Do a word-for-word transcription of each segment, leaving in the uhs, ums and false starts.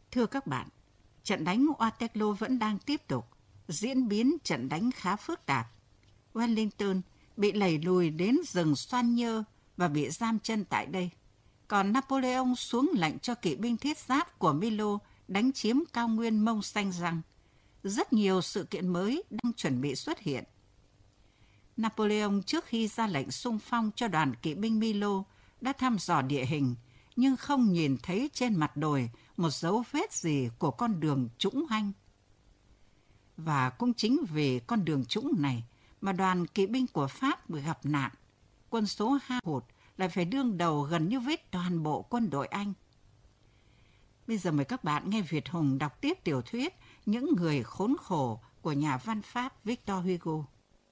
Thưa các bạn, trận đánh Waterloo vẫn đang tiếp tục, diễn biến trận đánh khá phức tạp. Wellington bị đẩy lùi đến rừng Xoan Nhơ và bị giam chân tại đây. Còn Napoleon xuống lệnh cho kỵ binh thiết giáp của Milo đánh chiếm cao nguyên Mông Xanh Răng. Rất nhiều sự kiện mới đang chuẩn bị xuất hiện. Napoleon trước khi ra lệnh xung phong cho đoàn kỵ binh Milo đã thăm dò địa hình, nhưng không nhìn thấy trên mặt đồi một dấu vết gì của con đường trũng hanh. Và cũng chính vì con đường trũng này mà đoàn kỵ binh của Pháp gặp nạn. Quân số hao hụt lại phải đương đầu gần như với toàn bộ quân đội Anh. Bây giờ mời các bạn nghe Việt Hùng đọc tiếp tiểu thuyết Những người khốn khổ của nhà văn Pháp Victor Hugo.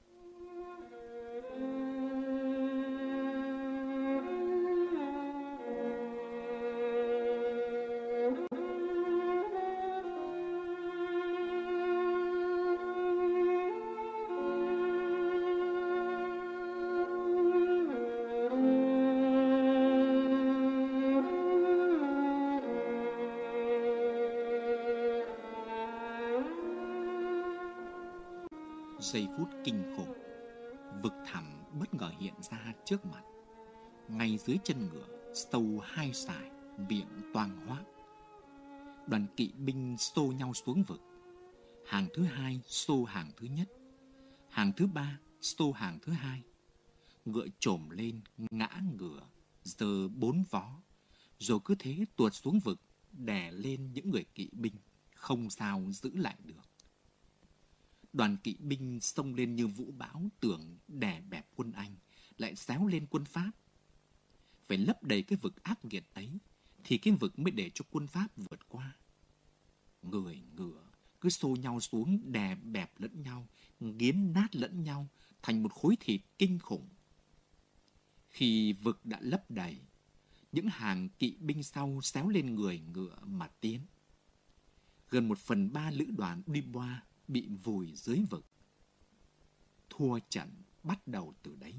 Giây phút kinh khủng, vực thẳm bất ngờ hiện ra trước mặt. Ngay dưới chân ngựa, sâu hai sải, miệng toang hoác. Đoàn kỵ binh xô nhau xuống vực. Hàng thứ hai xô hàng thứ nhất, hàng thứ ba xô hàng thứ hai. Ngựa trồm lên, ngã ngựa, giơ bốn vó, rồi cứ thế tuột xuống vực, đè lên những người kỵ binh, không sao giữ lại được. Đoàn kỵ binh xông lên như vũ bão, tưởng đè bẹp quân Anh, lại xéo lên quân Pháp. Phải lấp đầy cái vực ác nghiệt ấy, thì cái vực mới để cho quân Pháp vượt qua. Người ngựa cứ xô nhau xuống, đè bẹp lẫn nhau, nghiến nát lẫn nhau thành một khối thịt kinh khủng. Khi vực đã lấp đầy, những hàng kỵ binh sau xéo lên người ngựa mà tiến. Gần một phần ba lữ đoàn Dubois bị vùi dưới vực. Thua trận bắt đầu từ đấy.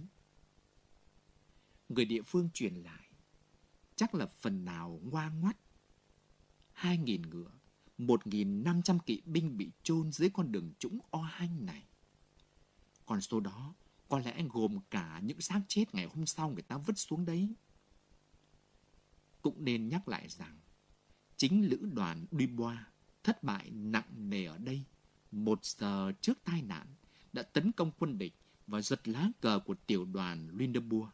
Người địa phương truyền lại, chắc là phần nào ngoan ngoắt. Hai nghìn ngựa, một nghìn năm trăm kỵ binh bị chôn dưới con đường trũng o hanh này. Con số đó có lẽ gồm cả những xác chết ngày hôm sau người ta vứt xuống đấy. Cũng nên nhắc lại rằng, chính lữ đoàn Dubois thất bại nặng nề ở đây. Một giờ trước tai nạn đã tấn công quân địch và giật lá cờ của tiểu đoàn Lunenburg.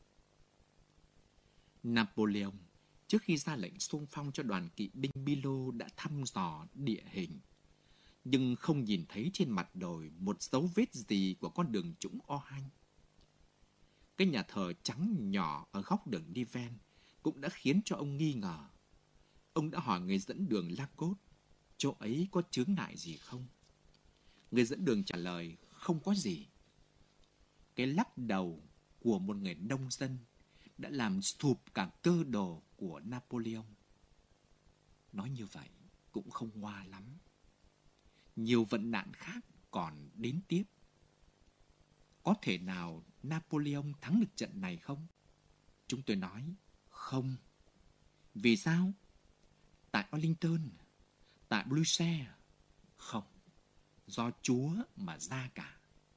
Napoleon trước khi ra lệnh xung phong cho đoàn kỵ binh Milo đã thăm dò địa hình, nhưng không nhìn thấy trên mặt đồi một dấu vết gì của con đường trũng o hanh. Cái nhà thờ trắng nhỏ ở góc đường đi ven cũng đã khiến cho ông nghi ngờ. Ông đã hỏi người dẫn đường Lacoste, chỗ ấy có chướng ngại gì không? Người dẫn đường trả lời không có gì. Cái lắc đầu của một người nông dân đã làm sụp cả cơ đồ của Napoleon. Nói như vậy cũng không ngoa lắm. Nhiều vận nạn khác còn đến tiếp. Có thể nào Napoleon thắng được trận này không? Chúng tôi nói không. Vì sao? Tại Wellington, tại Bruxelles? Không. Do Chúa mà ra cả.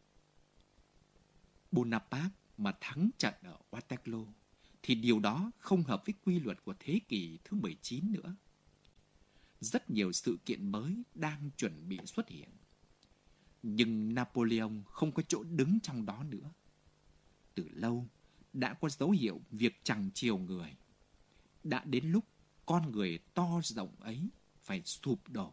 Bonaparte mà thắng trận ở Waterloo thì điều đó không hợp với quy luật của thế kỷ thứ mười chín nữa. Rất nhiều sự kiện mới đang chuẩn bị xuất hiện. Nhưng Napoleon không có chỗ đứng trong đó nữa. Từ lâu đã có dấu hiệu việc chằng chiều người. Đã đến lúc con người to rộng ấy phải sụp đổ.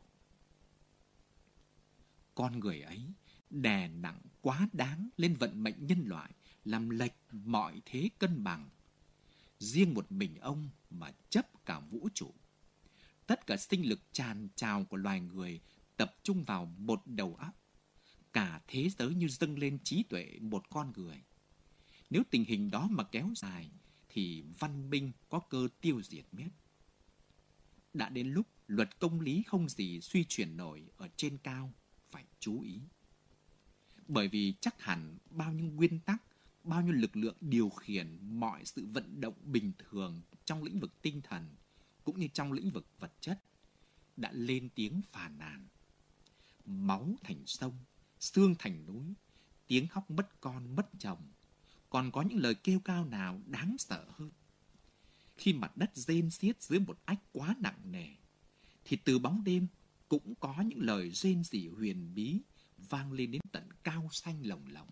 Con người ấy đè nặng quá đáng lên vận mệnh nhân loại, làm lệch mọi thế cân bằng. Riêng một mình ông mà chấp cả vũ trụ. Tất cả sinh lực tràn trào của loài người tập trung vào một đầu óc. Cả thế giới như dâng lên trí tuệ một con người. Nếu tình hình đó mà kéo dài thì văn minh có cơ tiêu diệt miết. Đã đến lúc luật công lý không gì suy chuyển nổi ở trên cao phải chú ý. Bởi vì chắc hẳn bao nhiêu nguyên tắc, bao nhiêu lực lượng điều khiển mọi sự vận động bình thường trong lĩnh vực tinh thần cũng như trong lĩnh vực vật chất đã lên tiếng phàn nàn. Máu thành sông, xương thành núi, tiếng khóc mất con mất chồng. Còn có những lời kêu cao nào đáng sợ hơn? Khi mặt đất rên xiết dưới một ách quá nặng nề, thì từ bóng đêm cũng có những lời rên rỉ huyền bí vang lên đến tận cao xanh lồng lộng.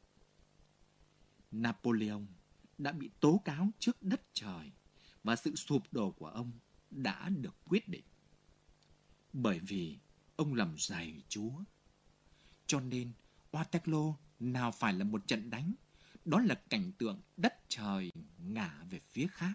Napoleon đã bị tố cáo trước đất trời và sự sụp đổ của ông đã được quyết định. Bởi vì ông làm giày Chúa. Cho nên Waterloo nào phải là một trận đánh, đó là cảnh tượng đất trời ngả về phía khác.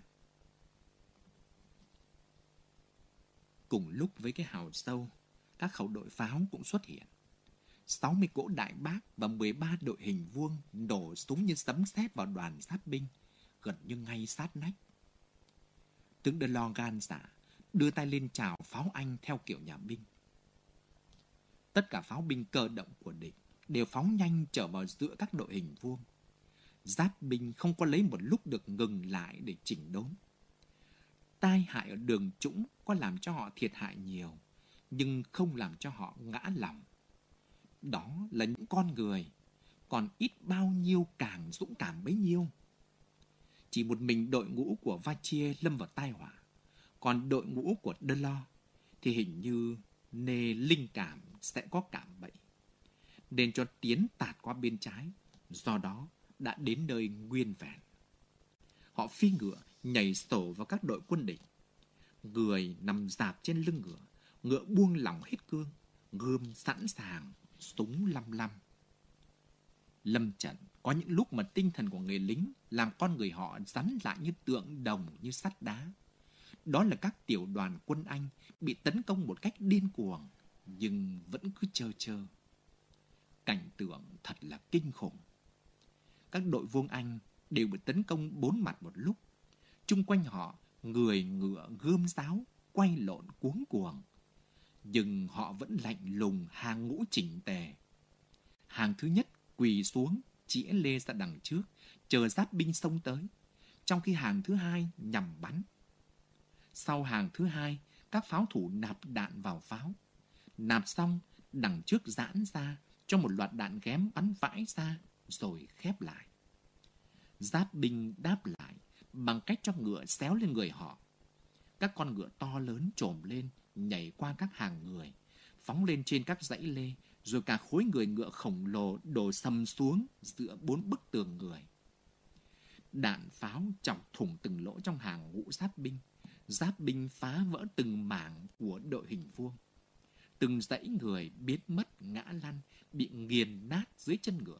Cùng lúc với cái hào sâu, các khẩu đội pháo cũng xuất hiện. sáu mươi cỗ đại bác và mười ba đội hình vuông nổ súng như sấm sét vào đoàn sát binh, gần như ngay sát nách. Tướng De Logan giả đưa tay lên chào pháo Anh theo kiểu nhà binh. Tất cả pháo binh cơ động của địch đều phóng nhanh trở vào giữa các đội hình vuông. Giáp binh không có lấy một lúc được ngừng lại để chỉnh đốn. Tai hại ở đường trũng có làm cho họ thiệt hại nhiều, nhưng không làm cho họ ngã lòng. Đó là những con người, còn ít bao nhiêu càng dũng cảm bấy nhiêu. Chỉ một mình đội ngũ của Vachier lâm vào tai họa, còn đội ngũ của Delors thì hình như nề linh cảm sẽ có cảm bẫy, nên cho tiến tạt qua bên trái, do đó đã đến nơi nguyên vẹn. Họ phi ngựa nhảy sổ vào các đội quân địch. Người nằm rạp trên lưng ngựa, ngựa buông lỏng hết cương, gươm sẵn sàng, súng lăm lăm. Lâm trận có những lúc mà tinh thần của người lính làm con người họ rắn lại như tượng đồng, như sắt đá. Đó là các tiểu đoàn quân Anh bị tấn công một cách điên cuồng, nhưng vẫn cứ chơ chơ. Cảnh tượng thật là kinh khủng. Các đội vuông Anh đều bị tấn công bốn mặt một lúc. Chung quanh họ, người ngựa gươm giáo quay lộn cuống cuồng. Nhưng họ vẫn lạnh lùng hàng ngũ chỉnh tề. Hàng thứ nhất quỳ xuống, chĩa lê ra đằng trước, chờ giáp binh xông tới, trong khi hàng thứ hai nhằm bắn. Sau hàng thứ hai, các pháo thủ nạp đạn vào pháo. Nạp xong, đằng trước giãn ra, cho một loạt đạn ghém bắn vãi ra, rồi khép lại. Giáp binh đáp lại bằng cách cho ngựa xéo lên người họ. Các con ngựa to lớn trồm lên, nhảy qua các hàng người, phóng lên trên các dãy lê, rồi cả khối người ngựa khổng lồ đổ sầm xuống giữa bốn bức tường người. Đạn pháo chọc thủng từng lỗ trong hàng ngũ giáp binh. Giáp binh phá vỡ từng mảng của đội hình vuông. Từng dãy người biến mất ngã lăn, bị nghiền nát dưới chân ngựa.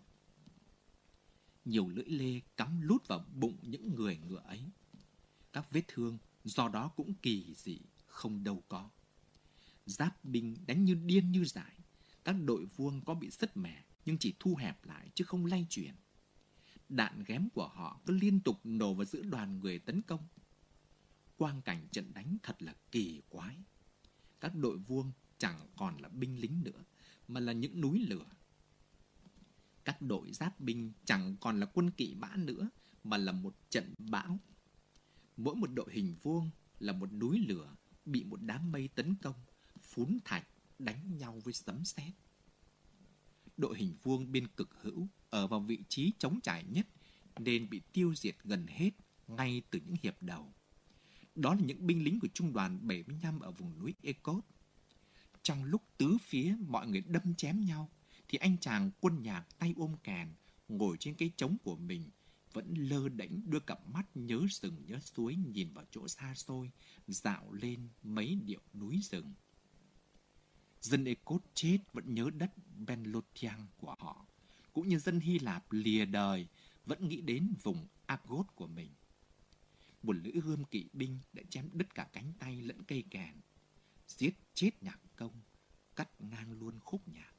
Nhiều lưỡi lê cắm lút vào bụng những người ngựa ấy. Các vết thương do đó cũng kỳ dị, không đâu có. Giáp binh đánh như điên như dại. Các đội vuông có bị sứt mẻ, nhưng chỉ thu hẹp lại chứ không lay chuyển. Đạn ghém của họ cứ liên tục nổ vào giữa đoàn người tấn công. Quang cảnh trận đánh thật là kỳ quái. Các đội vuông chẳng còn là binh lính nữa, mà là những núi lửa. Các đội giáp binh chẳng còn là quân kỵ bã nữa, mà là một trận bão. Mỗi một đội hình vuông là một núi lửa bị một đám mây tấn công, phún thạch, đánh nhau với sấm sét. Đội hình vuông bên cực hữu ở vào vị trí trống trải nhất nên bị tiêu diệt gần hết ngay từ những hiệp đầu. Đó là những binh lính của trung đoàn bảy mươi lăm ở vùng núi Ecot. Trong lúc tứ phía mọi người đâm chém nhau, thì anh chàng quân nhạc tay ôm kèn ngồi trên cái trống của mình vẫn lơ đễnh đưa cặp mắt nhớ rừng nhớ suối nhìn vào chỗ xa xôi, dạo lên mấy điệu núi rừng. Dân Ecot chết vẫn nhớ đất Benlotiang của họ, cũng như dân Hy Lạp lìa đời vẫn nghĩ đến vùng Argos của mình. Một lưỡi gươm kỵ binh đã chém đứt cả cánh tay lẫn cây kèn, giết chết nhạc công, cắt ngang luôn khúc nhạc.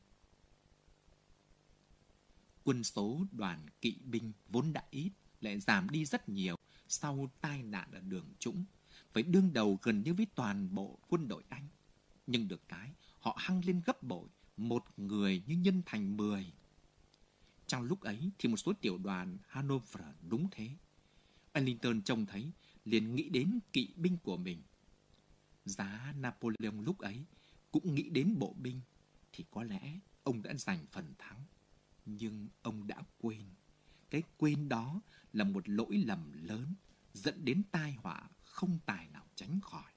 Quân số đoàn kỵ binh vốn đã ít lại giảm đi rất nhiều sau tai nạn ở đường trũng, phải đương đầu gần như với toàn bộ quân đội Anh. Nhưng được cái, họ hăng lên gấp bội, một người như nhân thành mười. Trong lúc ấy thì một số tiểu đoàn Hanover đúng thế. Wellington trông thấy, liền nghĩ đến kỵ binh của mình. Giá Napoleon lúc ấy cũng nghĩ đến bộ binh thì có lẽ ông đã giành phần thắng. Nhưng ông đã quên. Cái quên đó là một lỗi lầm lớn dẫn đến tai họa không tài nào tránh khỏi.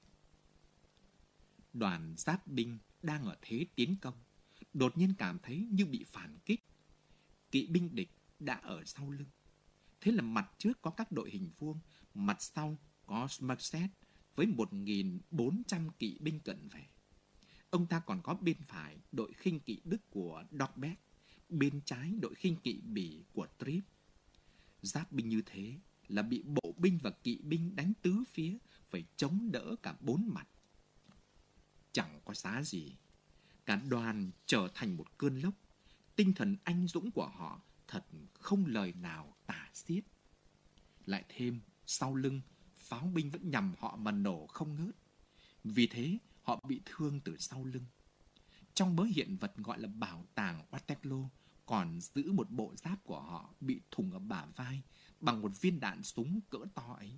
Đoàn giáp binh đang ở thế tiến công, đột nhiên cảm thấy như bị phản kích. Kỵ binh địch đã ở sau lưng. Thế là mặt trước có các đội hình vuông, mặt sau có Somerset với một nghìn bốn trăm kỵ binh cận vệ. Ông ta còn có bên phải đội khinh kỵ Đức của Dorbeck, bên trái đội khinh kỵ Bỉ của Trippe. Giáp binh như thế là bị bộ binh và kỵ binh đánh tứ phía, phải chống đỡ cả bốn mặt. Chẳng có giá gì. Cả đoàn trở thành một cơn lốc. Tinh thần anh dũng của họ thật không lời nào tả xiết. Lại thêm, sau lưng, pháo binh vẫn nhằm họ mà nổ không ngớt. Vì thế, họ bị thương từ sau lưng. Trong bớ hiện vật gọi là bảo tàng Waterloo còn giữ một bộ giáp của họ bị thủng ở bả vai bằng một viên đạn súng cỡ to ấy.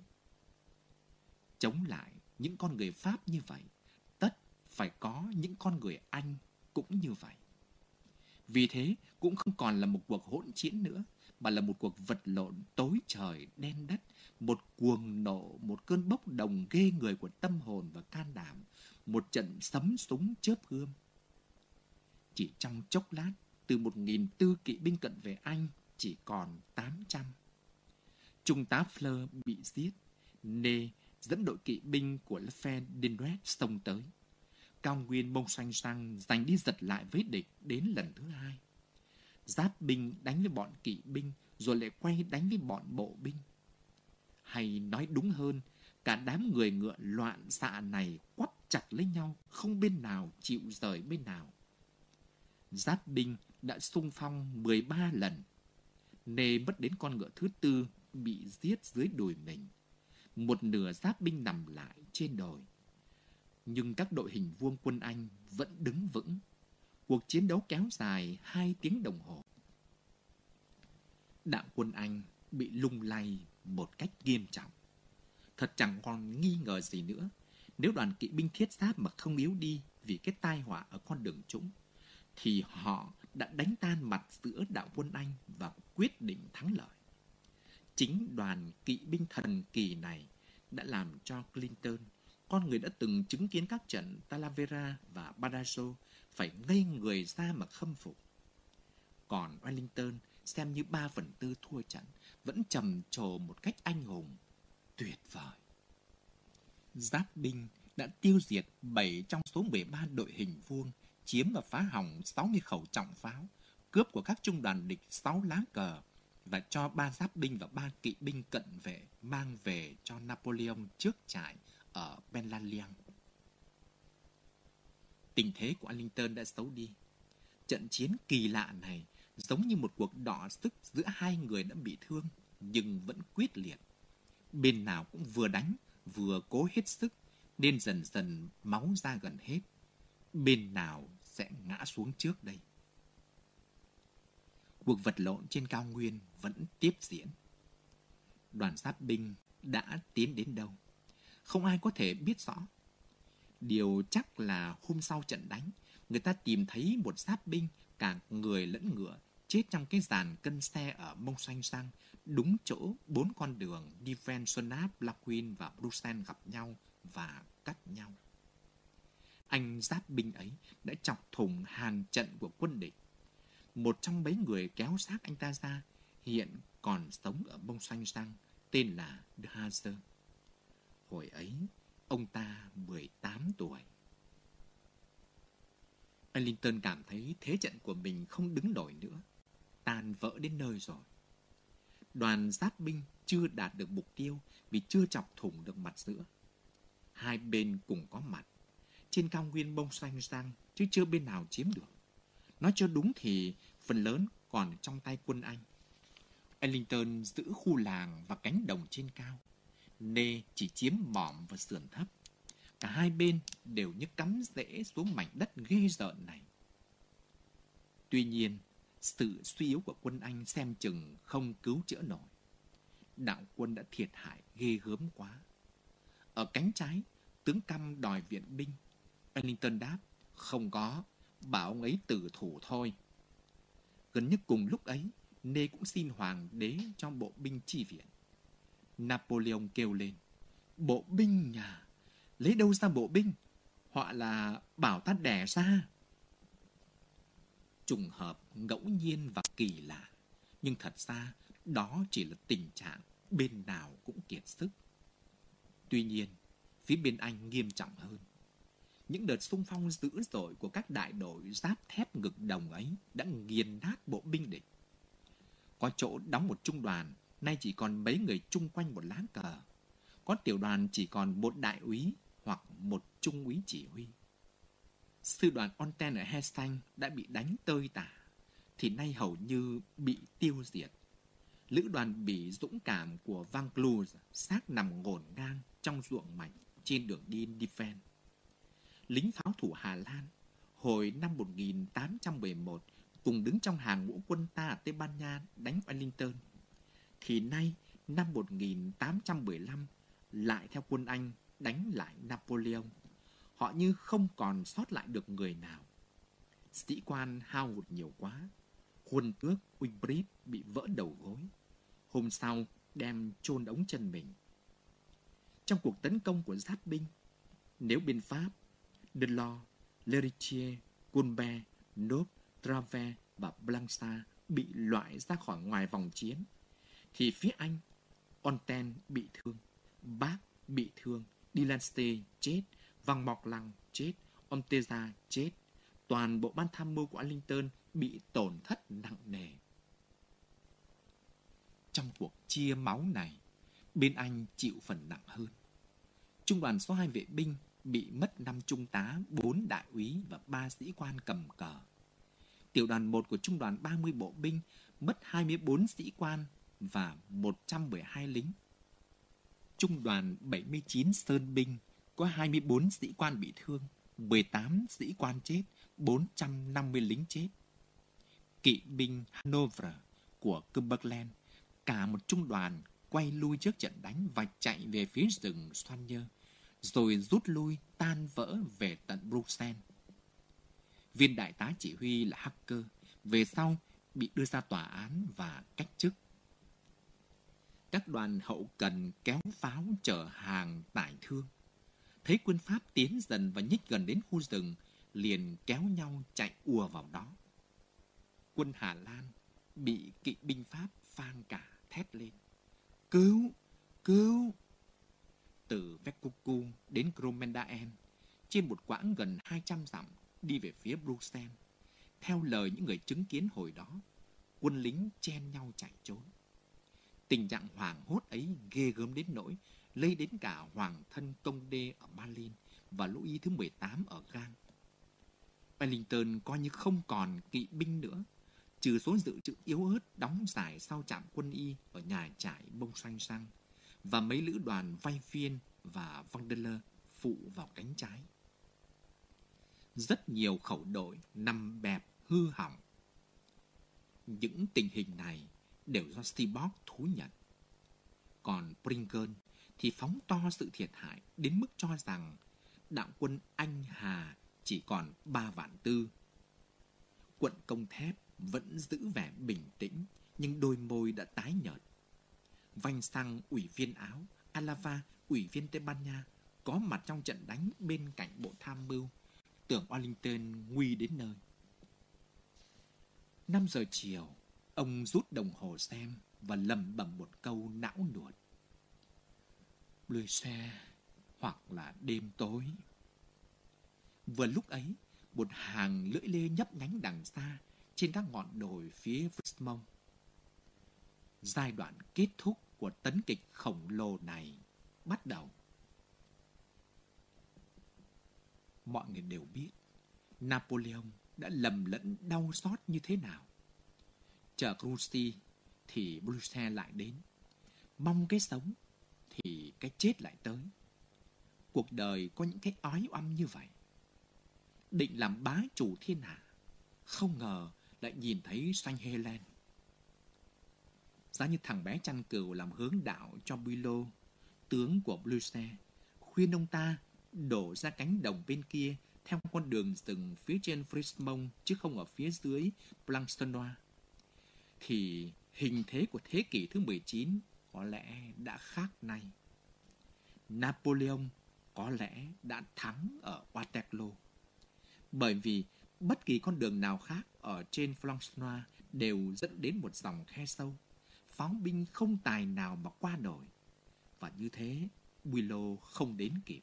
Chống lại những con người Pháp như vậy, tất phải có những con người Anh cũng như vậy. Vì thế cũng không còn là một cuộc hỗn chiến nữa, mà là một cuộc vật lộn tối trời đen đất, một cuồng nộ, một cơn bốc đồng ghê người của tâm hồn và can đảm, một trận sấm súng chớp gươm. Chỉ trong chốc lát, từ một nghìn tư kỵ binh cận vệ Anh chỉ còn tám trăm. Trung tá Fleur bị giết, Ney dẫn đội kỵ binh của Lefebvre xông tới. Cao nguyên Mông Xanh Sang giành đi giật lại với địch đến lần thứ hai. Giáp binh đánh với bọn kỵ binh, rồi lại quay đánh với bọn bộ binh. Hay nói đúng hơn, cả đám người ngựa loạn xạ này quắt chặt lấy nhau, không bên nào chịu rời bên nào. Giáp binh đã xung phong mười ba lần. Ney mất đến con ngựa thứ tư bị giết dưới đùi mình. Một nửa giáp binh nằm lại trên đồi. Nhưng các đội hình vuông quân Anh vẫn đứng vững. Cuộc chiến đấu kéo dài hai tiếng đồng hồ. Đạo quân Anh bị lung lay một cách nghiêm trọng. Thật chẳng còn nghi ngờ gì nữa. Nếu đoàn kỵ binh thiết giáp mà không yếu đi vì cái tai họa ở con đường trũng, thì họ đã đánh tan mặt giữa đạo quân Anh và quyết định thắng lợi. Chính đoàn kỵ binh thần kỳ này đã làm cho Clinton, con người đã từng chứng kiến các trận Talavera và Badajoz, phải ngây người ra mà khâm phục. Còn Wellington xem như ba phần tư thua trận, vẫn trầm trồ một cách anh hùng, tuyệt vời. Giáp binh đã tiêu diệt bảy trong số mười ba đội hình vuông, chiếm và phá hỏng sáu mươi khẩu trọng pháo, cướp của các trung đoàn địch sáu lá cờ và cho ba giáp binh và ba kỵ binh cận vệ mang về cho Napoleon trước trại ở Benlaliang. Tình thế của Wellington đã xấu đi. Trận chiến kỳ lạ này giống như một cuộc đọ sức giữa hai người đã bị thương nhưng vẫn quyết liệt. Bên nào cũng vừa đánh vừa cố hết sức nên dần dần máu ra gần hết. Bên nào sẽ ngã xuống trước đây? Cuộc vật lộn trên cao nguyên vẫn tiếp diễn. Đoàn giáp binh đã tiến đến đâu? Không ai có thể biết rõ. Điều chắc là hôm sau trận đánh, người ta tìm thấy một giáp binh cả người lẫn ngựa chết trong cái dàn cân xe ở Mông Xanh Sang, đúng chỗ bốn con đường đi ven Sonap, Laquin và Bruxelles gặp nhau và cắt nhau. Anh giáp binh ấy đã chọc thủng hàng trận của quân địch. Một trong mấy người kéo xác anh ta ra hiện còn sống ở Mông Xanh Sang, tên là De Haze. Hồi ấy, ông ta mười tám tuổi. Wellington cảm thấy thế trận của mình không đứng nổi nữa, tan vỡ đến nơi rồi. Đoàn giáp binh chưa đạt được mục tiêu vì chưa chọc thủng được mặt giữa. Hai bên cùng có mặt trên cao nguyên Mông Xanh Sang, chứ chưa bên nào chiếm được. Nói cho đúng thì phần lớn còn trong tay quân Anh. Wellington giữ khu làng và cánh đồng trên cao. Ney chỉ chiếm mỏm và sườn thấp. Cả hai bên đều như cắm rễ xuống mảnh đất ghê rợn này. Tuy nhiên, sự suy yếu của quân Anh xem chừng không cứu chữa nổi. Đạo quân đã thiệt hại ghê gớm quá. Ở cánh trái, Tướng Căm đòi viện binh. Wellington đáp, không có, bảo ông ấy tử thủ thôi. Gần như cùng lúc ấy, Ney cũng xin hoàng đế cho bộ binh chi viện. Napoleon kêu lên, bộ binh à? Lấy đâu ra bộ binh? Họ là bảo ta đẻ ra. Trùng hợp, ngẫu nhiên và kỳ lạ. Nhưng thật ra, đó chỉ là tình trạng bên nào cũng kiệt sức. Tuy nhiên, phía bên Anh nghiêm trọng hơn. Những đợt xung phong dữ dội của các đại đội giáp thép ngực đồng ấy đã nghiền nát bộ binh địch. Có chỗ đóng một trung đoàn, nay chỉ còn mấy người chung quanh một lá cờ. Có tiểu đoàn chỉ còn một đại úy hoặc một trung úy chỉ huy. Sư đoàn Ontaine ở Hastings đã bị đánh tơi tả, thì nay hầu như bị tiêu diệt. Lữ đoàn Bỉ dũng cảm của Vaucluse xác nằm ngổn ngang trong ruộng mạch trên đường đi Defense. Lính pháo thủ Hà Lan hồi năm một nghìn tám trăm mười một cùng đứng trong hàng ngũ quân ta ở Tây Ban Nha đánh Wellington, thì nay năm một nghìn tám trăm mười lăm lại theo quân Anh đánh lại Napoleon. Họ như không còn sót lại được người nào. Sĩ quan hao hụt nhiều quá. Quân tước Uybrit bị vỡ đầu gối. Hôm sau đem chôn ống chân mình. Trong cuộc tấn công của giáp binh, nếu bên Pháp, Delors, Lerichier, Colbert, Nop, Travers và Blanchard bị loại ra khỏi ngoài vòng chiến, thì phía Anh, Ontaine bị thương, Bác bị thương, Delancey chết, Van Morland chết, Ortega chết. Toàn bộ ban tham mưu của Wellington bị tổn thất nặng nề. Trong cuộc chia máu này, bên Anh chịu phần nặng hơn. Trung đoàn số hai vệ binh bị mất năm trung tá, bốn đại úy và ba sĩ quan cầm cờ. Tiểu đoàn một của trung đoàn ba mươi bộ binh mất hai mươi bốn sĩ quan và một trăm mười hai lính. Trung đoàn bảy mươi chín Sơn binh có hai mươi bốn sĩ quan bị thương, mười tám sĩ quan chết, bốn trăm năm mươi lính chết. Kỵ binh Hanover của Cumberland, cả một trung đoàn quay lui trước trận đánh và chạy về phía rừng Soignier, rồi rút lui tan vỡ về tận Bruxelles. Viên đại tá chỉ huy là Hacker, về sau bị đưa ra tòa án và cách chức. Các đoàn hậu cần kéo pháo chở hàng tải thương. Thấy quân Pháp tiến dần và nhích gần đến khu rừng, liền kéo nhau chạy ùa vào đó. Quân Hà Lan bị kỵ binh Pháp phang cả thét lên, cứu, cứu. Từ Veccucu đến Gromendaen, trên một quãng gần hai trăm dặm đi về phía Bruxelles, theo lời những người chứng kiến hồi đó, quân lính chen nhau chạy trốn. Tình trạng hoảng hốt ấy ghê gớm đến nỗi lây đến cả hoàng thân công đê ở Berlin và Louis thứ mười tám ở Gand. Wellington coi như không còn kỵ binh nữa, trừ số dự trữ yếu ớt đóng giải sau trạm quân y ở nhà trại Bông Xanh Sang và mấy lữ đoàn Vay Phiên và Vandeleur phụ vào cánh trái. Rất nhiều khẩu đội nằm bẹp hư hỏng. Những tình hình này đều do Seaborg thú nhận. Còn Pringle thì phóng to sự thiệt hại đến mức cho rằng đạo quân Anh Hà chỉ còn ba vạn tư. Quận Công Thép vẫn giữ vẻ bình tĩnh, nhưng đôi môi đã tái nhợt. Vanh Sang, ủy viên Áo, Alava, ủy viên Tây Ban Nha, có mặt trong trận đánh bên cạnh bộ tham mưu, tưởng Wellington nguy đến nơi. Năm giờ chiều, ông rút đồng hồ xem và lẩm bẩm một câu não nuột: Bruxelles hoặc là đêm tối. Vừa lúc ấy, một hàng lưỡi lê nhấp nhánh đằng xa trên các ngọn đồi phía Richmond. Giai đoạn kết thúc của tấn kịch khổng lồ này bắt đầu. Mọi người đều biết Napoleon đã lầm lẫn đau xót như thế nào. Chờ Grouchy thì Bruxelles lại đến. Mong cái sống thì cái chết lại tới. Cuộc đời có những cái oái oăm như vậy. Định làm bá chủ thiên hạ, không ngờ lại nhìn thấy Saint Helen. Giá như thằng bé chăn cừu làm hướng đạo cho Bülow, tướng của Bruxelles, khuyên ông ta đổ ra cánh đồng bên kia theo con đường rừng phía trên Frismont chứ không ở phía dưới Plancenoit, thì hình thế của thế kỷ thứ mười chín có lẽ đã khác nay. Napoleon có lẽ đã thắng ở Waterloo, bởi vì bất kỳ con đường nào khác ở trên Plancenoit đều dẫn đến một dòng khe sâu, pháo binh không tài nào mà qua nổi, và như thế Bülow không đến kịp.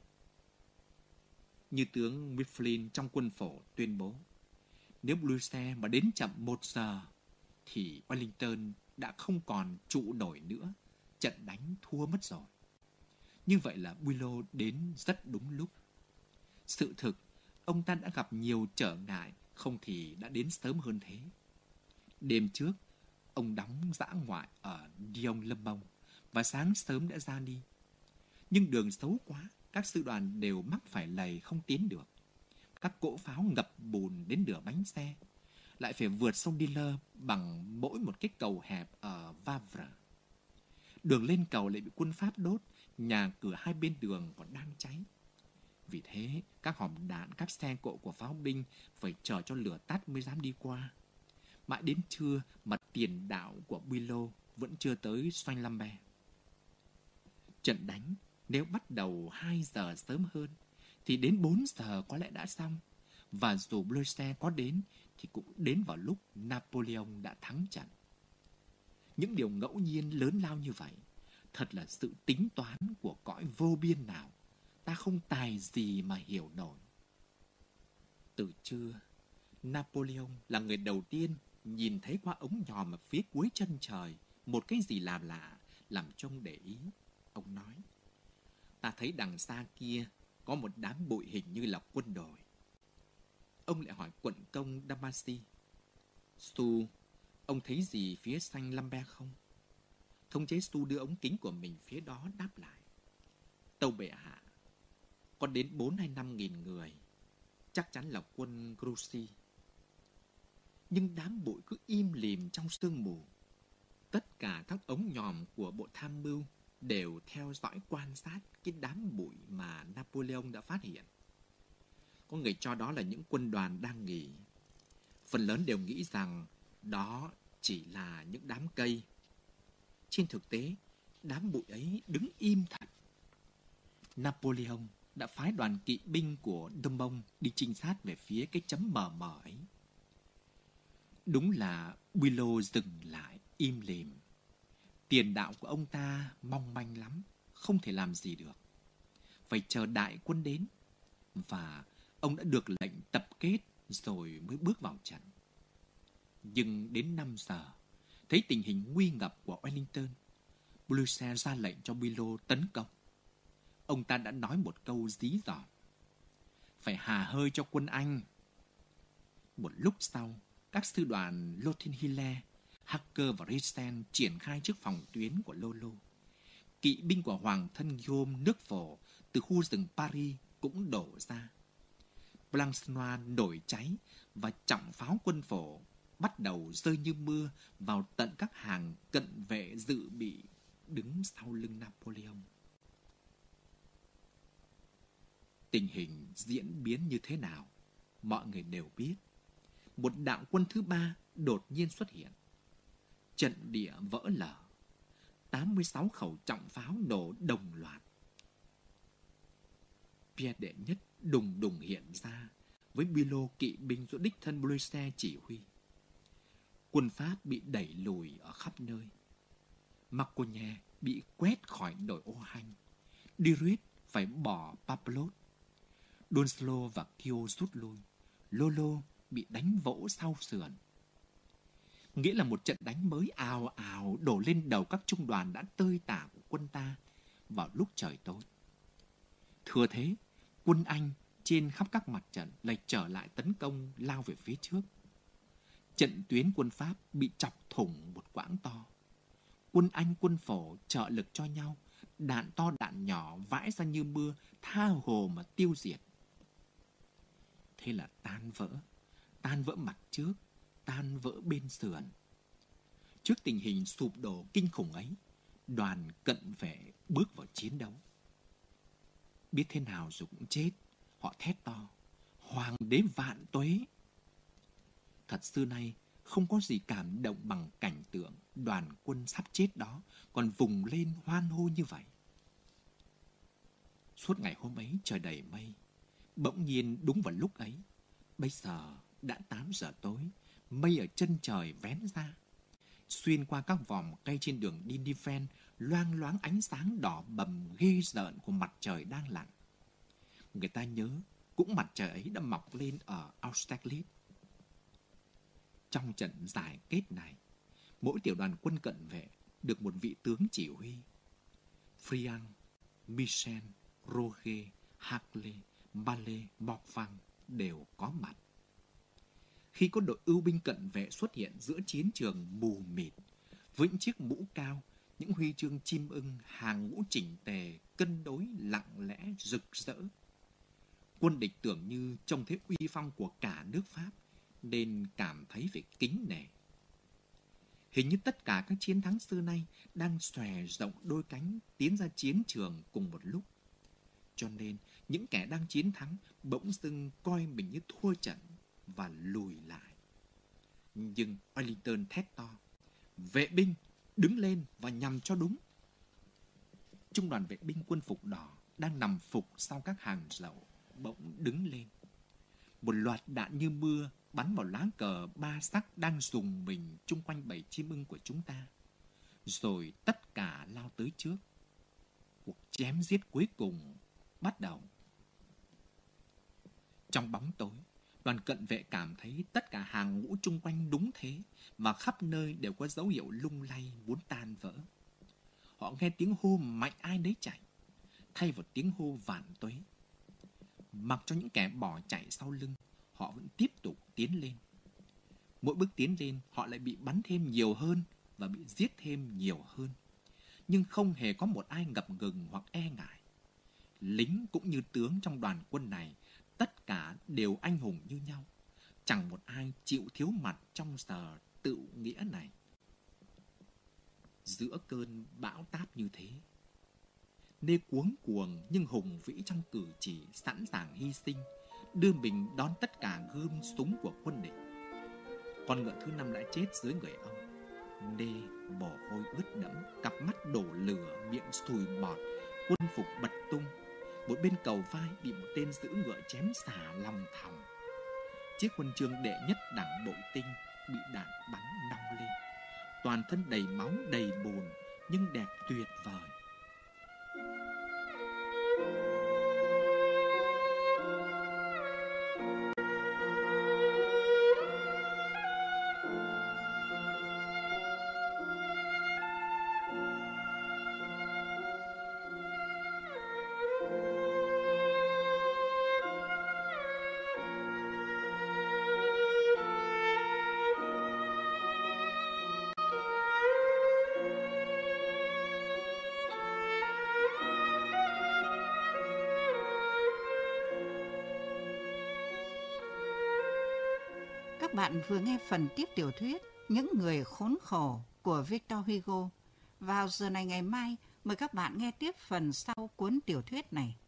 Như tướng Mifflin trong quân phổ tuyên bố, nếu Blücher mà đến chậm một giờ thì Wellington đã không còn trụ nổi nữa, trận đánh thua mất rồi. Như vậy là Bülow đến rất đúng lúc. Sự thực, ông ta đã gặp nhiều trở ngại, không thì đã đến sớm hơn thế. Đêm trước, ông đóng dã ngoại ở Dion-le-Mont và sáng sớm đã ra đi. Nhưng đường xấu quá, các sư đoàn đều mắc phải lầy không tiến được. Các cỗ pháo ngập bùn đến nửa bánh xe, lại phải vượt sông Diller bằng mỗi một cái cầu hẹp ở Wavre. Đường lên cầu lại bị quân Pháp đốt, nhà cửa hai bên đường còn đang cháy. Vì thế, các hòm đạn, các xe cộ của pháo binh phải chờ cho lửa tắt mới dám đi qua. Mãi đến trưa mà tiền đạo của Bülow vẫn chưa tới Soignes-Lambert. Trận đánh nếu bắt đầu hai giờ sớm hơn thì đến bốn giờ có lẽ đã xong, và dù Blücher có đến thì cũng đến vào lúc Napoleon đã thắng trận. Những điều ngẫu nhiên lớn lao như vậy thật là sự tính toán của cõi vô biên nào ta không tài gì mà hiểu nổi. Từ trưa, Napoleon là người đầu tiên nhìn thấy qua ống nhòm ở phía cuối chân trời một cái gì lạ lạ làm trông để ý. Ông nói, ta thấy đằng xa kia có một đám bụi hình như là quân đội. Ông lại hỏi quận công Damasi, Stu, ông thấy gì phía Soignes-Lambert không? Thống chế Stu đưa ống kính của mình phía đó đáp lại, tâu bệ hạ, có đến bốn hay năm nghìn người, chắc chắn là quân Grouchy. Nhưng đám bụi cứ im lìm trong sương mù. Tất cả các ống nhòm của bộ tham mưu đều theo dõi quan sát cái đám bụi mà Napoleon đã phát hiện. Có người cho đó là những quân đoàn đang nghỉ. Phần lớn đều nghĩ rằng đó chỉ là những đám cây. Trên thực tế, đám bụi ấy đứng im thật. Napoleon đã phái đoàn kỵ binh của Dumont đi trinh sát về phía cái chấm mờ mờ ấy. Đúng là Bülow dừng lại im lìm. Tiền đạo của ông ta mong manh lắm, không thể làm gì được. Phải chờ đại quân đến, và ông đã được lệnh tập kết rồi mới bước vào trận. Nhưng đến năm giờ, thấy tình hình nguy ngập của Wellington, Blücher ra lệnh cho Bülow tấn công. Ông ta đã nói một câu dí dỏm, phải hà hơi cho quân Anh. Một lúc sau, các sư đoàn Lothin-Hilaire, Hacker và Risen triển khai trước phòng tuyến của Lolo. Kỵ binh của Hoàng thân Guillaume nước phổ từ khu rừng Paris cũng đổ ra. Plancenoit nổi cháy và trọng pháo quân phổ bắt đầu rơi như mưa vào tận các hàng cận vệ dự bị đứng sau lưng Napoleon. Tình hình diễn biến như thế nào, mọi người đều biết. Một đạo quân thứ ba đột nhiên xuất hiện. Trận địa vỡ lở. tám mươi sáu khẩu trọng pháo nổ đồng loạt. Pierre đệ nhất đùng đùng hiện ra với Bülow kỵ binh do đích thân Blücher chỉ huy. Quân Pháp bị đẩy lùi ở khắp nơi. Marcognet bị quét khỏi đồi ô Hanh. Dirieux phải bỏ Papelotte. Donzelot và Keogh rút lui. Lolo bị đánh vỗ sau sườn. Nghĩa là một trận đánh mới ào ào đổ lên đầu các trung đoàn đã tơi tả của quân ta vào lúc trời tối. Thừa thế, quân Anh trên khắp các mặt trận lại trở lại tấn công lao về phía trước. Trận tuyến quân Pháp bị chọc thủng một quãng to. Quân Anh quân phổ trợ lực cho nhau, đạn to đạn nhỏ vãi ra như mưa, tha hồ mà tiêu diệt. Thế là tan vỡ, tan vỡ mặt trước, tan vỡ bên sườn. Trước tình hình sụp đổ kinh khủng ấy, đoàn cận vệ bước vào chiến đấu. Biết thế nào rồi cũng chết. Họ thét to: Hoàng đế vạn tuế! Thật xưa nay không có gì cảm động bằng cảnh tượng đoàn quân sắp chết đó còn vùng lên hoan hô như vậy. Suốt ngày hôm ấy trời đầy mây. Bỗng nhiên đúng vào lúc ấy, bây giờ đã tám giờ tối, mây ở chân trời vén ra. Xuyên qua các vòm cây trên đường Dindifen loang loáng ánh sáng đỏ bầm ghê rợn của mặt trời đang lặn. Người ta nhớ cũng mặt trời ấy đã mọc lên ở Austerlitz. Trong trận giải kết này, mỗi tiểu đoàn quân cận vệ được một vị tướng chỉ huy. Friant, Michel, Roger, Hartley, Mallet, Morvan đều có mặt. Khi có đội ưu binh cận vệ xuất hiện giữa chiến trường mù mịt, với những chiếc mũ cao, những huy chương chim ưng, hàng ngũ chỉnh tề, cân đối lặng lẽ rực rỡ, quân địch tưởng như trông thấy uy phong của cả nước Pháp, nên cảm thấy phải kính nể. Hình như tất cả các chiến thắng xưa nay đang xòe rộng đôi cánh tiến ra chiến trường cùng một lúc. Cho nên những kẻ đang chiến thắng bỗng dưng coi mình như thua trận và lùi lại. Nhưng Wellington thét to: Vệ binh, đứng lên và nhằm cho đúng! Trung đoàn vệ binh quân phục đỏ đang nằm phục sau các hàng rậu bỗng đứng lên. Một loạt đạn như mưa bắn vào lá cờ ba sắc đang rùng mình chung quanh bầy chim ưng của chúng ta. Rồi tất cả lao tới trước. Cuộc chém giết cuối cùng bắt đầu. Trong bóng tối, đoàn cận vệ cảm thấy tất cả hàng ngũ chung quanh đúng thế, mà khắp nơi đều có dấu hiệu lung lay muốn tan vỡ. Họ nghe tiếng hô mạnh ai nấy chạy, thay vào tiếng hô vạn tuế. Mặc cho những kẻ bỏ chạy sau lưng, họ vẫn tiếp tục tiến lên. Mỗi bước tiến lên, họ lại bị bắn thêm nhiều hơn và bị giết thêm nhiều hơn. Nhưng không hề có một ai ngập ngừng hoặc e ngại. Lính cũng như tướng trong đoàn quân này, tất cả đều anh hùng như nhau. Chẳng một ai chịu thiếu mặt trong giờ tự nghĩa này. Giữa cơn bão táp như thế, Nê cuống cuồng nhưng hùng vĩ trong cử chỉ, sẵn sàng hy sinh, đưa mình đón tất cả gươm súng của quân địch. Con ngựa thứ năm đã chết dưới người ông. Nê mồ hôi ướt đẫm, cặp mắt đổ lửa, miệng sùi bọt, quân phục bật tung. Một bên cầu vai bị một tên giữ ngựa chém xả lòng thòng. Chiếc huân chương đệ nhất đảng bội tinh bị đạn bắn nong lên. Toàn thân đầy máu đầy bùn nhưng đẹp tuyệt vời. Các bạn vừa nghe phần tiếp tiểu thuyết Những người khốn khổ của Victor Hugo. Vào giờ này ngày mai, mời các bạn nghe tiếp phần sau cuốn tiểu thuyết này.